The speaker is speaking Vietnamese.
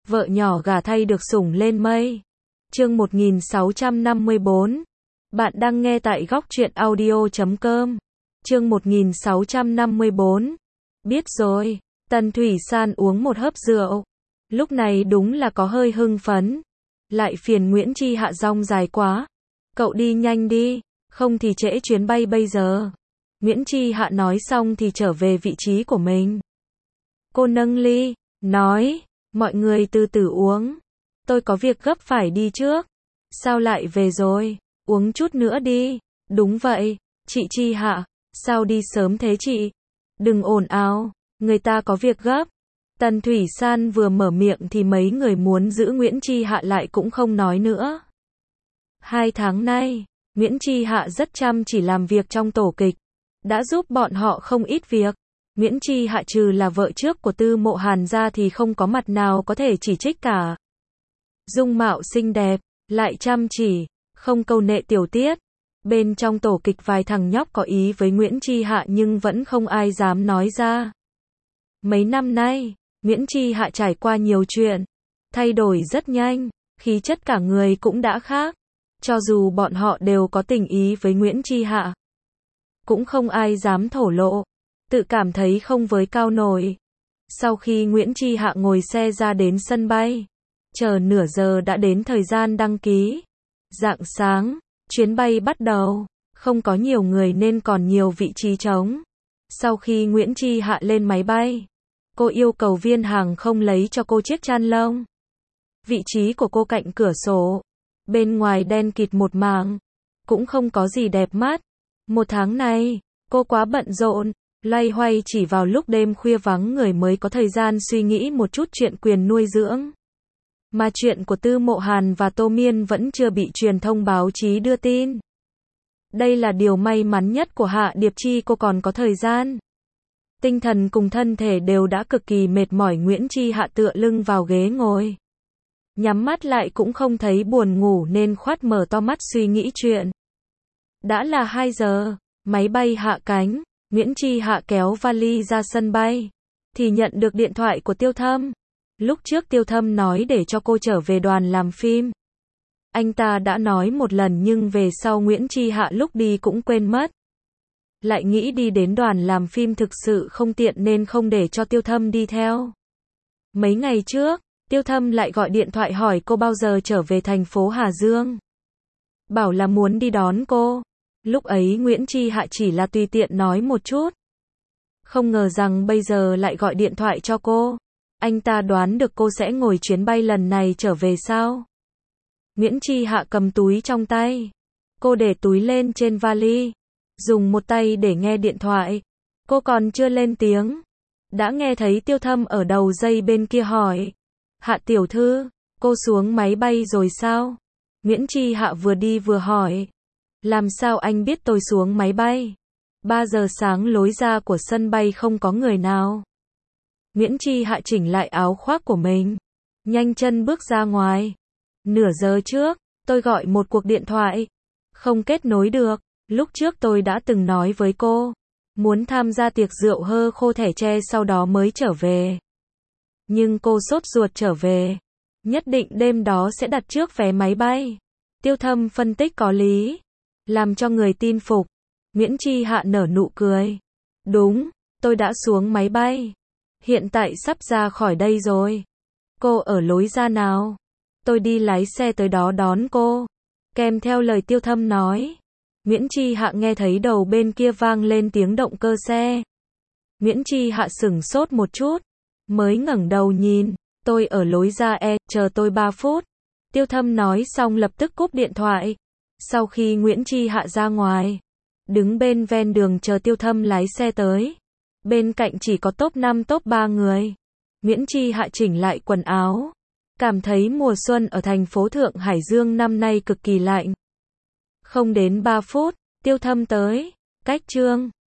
vợ nhỏ gả thay được sủng lên mây. Chương 1654. Bạn đang nghe tại góc truyện audio.com. Chương 1654. Biết rồi, Tần Thủy San uống một hớp rượu. Lúc này đúng là có hơi hưng phấn. Lại phiền Nguyễn Chi Hạ rong dài quá. Cậu đi nhanh đi, không thì trễ chuyến bay bây giờ. Nguyễn Chi Hạ nói xong thì trở về vị trí của mình. Cô nâng ly, nói, mọi người từ từ uống. Tôi có việc gấp phải đi trước. Sao lại về rồi? Uống chút nữa đi. Đúng vậy, chị Chi Hạ. Sao đi sớm thế chị? Đừng ồn ào, người ta có việc gấp. Tần Thủy San vừa mở miệng thì mấy người muốn giữ Nguyễn Chi Hạ lại cũng không nói nữa. 2 tháng nay, Nguyễn Chi Hạ rất chăm chỉ làm việc trong tổ kịch. Đã giúp bọn họ không ít việc. Nguyễn Chi Hạ trừ là vợ trước của Tư Mộ Hàn ra thì không có mặt nào có thể chỉ trích cả. Dung mạo xinh đẹp, lại chăm chỉ, không câu nệ tiểu tiết. Bên trong tổ kịch vài thằng nhóc có ý với Nguyễn Chi Hạ nhưng vẫn không ai dám nói ra. Mấy năm nay, Nguyễn Chi Hạ trải qua nhiều chuyện, thay đổi rất nhanh, khí chất cả người cũng đã khác. Cho dù bọn họ đều có tình ý với Nguyễn Chi Hạ, cũng không ai dám thổ lộ, tự cảm thấy không với cao nổi. Sau khi Nguyễn Chi Hạ ngồi xe ra đến sân bay, chờ nửa giờ đã đến thời gian đăng ký. Rạng sáng, chuyến bay bắt đầu, không có nhiều người nên còn nhiều vị trí trống. Sau khi Nguyễn Chi Hạ lên máy bay, cô yêu cầu viên hàng không lấy cho cô chiếc chăn lông. Vị trí của cô cạnh cửa sổ, bên ngoài đen kịt một mảng, cũng không có gì đẹp mắt. 1 tháng này, cô quá bận rộn, loay hoay chỉ vào lúc đêm khuya vắng người mới có thời gian suy nghĩ một chút chuyện quyền nuôi dưỡng. Mà chuyện của Tư Mộ Hàn và Tô Miên vẫn chưa bị truyền thông báo chí đưa tin. Đây là điều may mắn nhất của Hạ Điệp Chi, cô còn có thời gian. Tinh thần cùng thân thể đều đã cực kỳ mệt mỏi. Nguyễn Chi Hạ tựa lưng vào ghế ngồi, nhắm mắt lại cũng không thấy buồn ngủ nên khoát mở to mắt suy nghĩ chuyện. Đã là 2 giờ, máy bay hạ cánh, Nguyễn Chi Hạ kéo vali ra sân bay, thì nhận được điện thoại của Tiêu Thâm. Lúc trước Tiêu Thâm nói để cho cô trở về đoàn làm phim. Anh ta đã nói một lần nhưng về sau Nguyễn Chi Hạ lúc đi cũng quên mất. Lại nghĩ đi đến đoàn làm phim thực sự không tiện nên không để cho Tiêu Thâm đi theo. Mấy ngày trước, Tiêu Thâm lại gọi điện thoại hỏi cô bao giờ trở về thành phố Hà Dương. Bảo là muốn đi đón cô. Lúc ấy Nguyễn Chi Hạ chỉ là tùy tiện nói một chút. Không ngờ rằng bây giờ lại gọi điện thoại cho cô. Anh ta đoán được cô sẽ ngồi chuyến bay lần này trở về sao? Nguyễn Chi Hạ cầm túi trong tay. Cô để túi lên trên vali, dùng một tay để nghe điện thoại. Cô còn chưa lên tiếng, đã nghe thấy Tiêu Thâm ở đầu dây bên kia hỏi. Hạ tiểu thư, cô xuống máy bay rồi sao? Nguyễn Chi Hạ vừa đi vừa hỏi. Làm sao anh biết tôi xuống máy bay? 3 giờ sáng lối ra của sân bay không có người nào. Nguyễn Chi Hạ chỉnh lại áo khoác của mình, nhanh chân bước ra ngoài. Nửa giờ trước, tôi gọi một cuộc điện thoại, không kết nối được. Lúc trước tôi đã từng nói với cô, muốn tham gia tiệc rượu hơ khô thẻ tre sau đó mới trở về. Nhưng cô sốt ruột trở về, nhất định đêm đó sẽ đặt trước vé máy bay. Tiêu Thâm phân tích có lý, làm cho người tin phục. Nguyễn Chi Hạ nở nụ cười. Đúng, tôi đã xuống máy bay. Hiện tại sắp ra khỏi đây rồi. Cô ở lối ra nào? Tôi đi lái xe tới đó đón cô. Kèm theo lời Tiêu Thâm nói, Nguyễn Chi Hạ nghe thấy đầu bên kia vang lên tiếng động cơ xe. Nguyễn Chi Hạ sửng sốt một chút, mới ngẩng đầu nhìn. Tôi ở lối ra E, chờ tôi 3 phút. Tiêu Thâm nói xong lập tức cúp điện thoại. Sau khi Nguyễn Chi Hạ ra ngoài, đứng bên ven đường chờ Tiêu Thâm lái xe tới. Bên cạnh chỉ có top 5 top 3 người. Nguyễn Chi Hạ chỉnh lại quần áo, cảm thấy mùa xuân ở thành phố Thượng Hải Dương năm nay cực kỳ lạnh. Không đến 3 phút, Tiêu Thâm tới. Cách Trương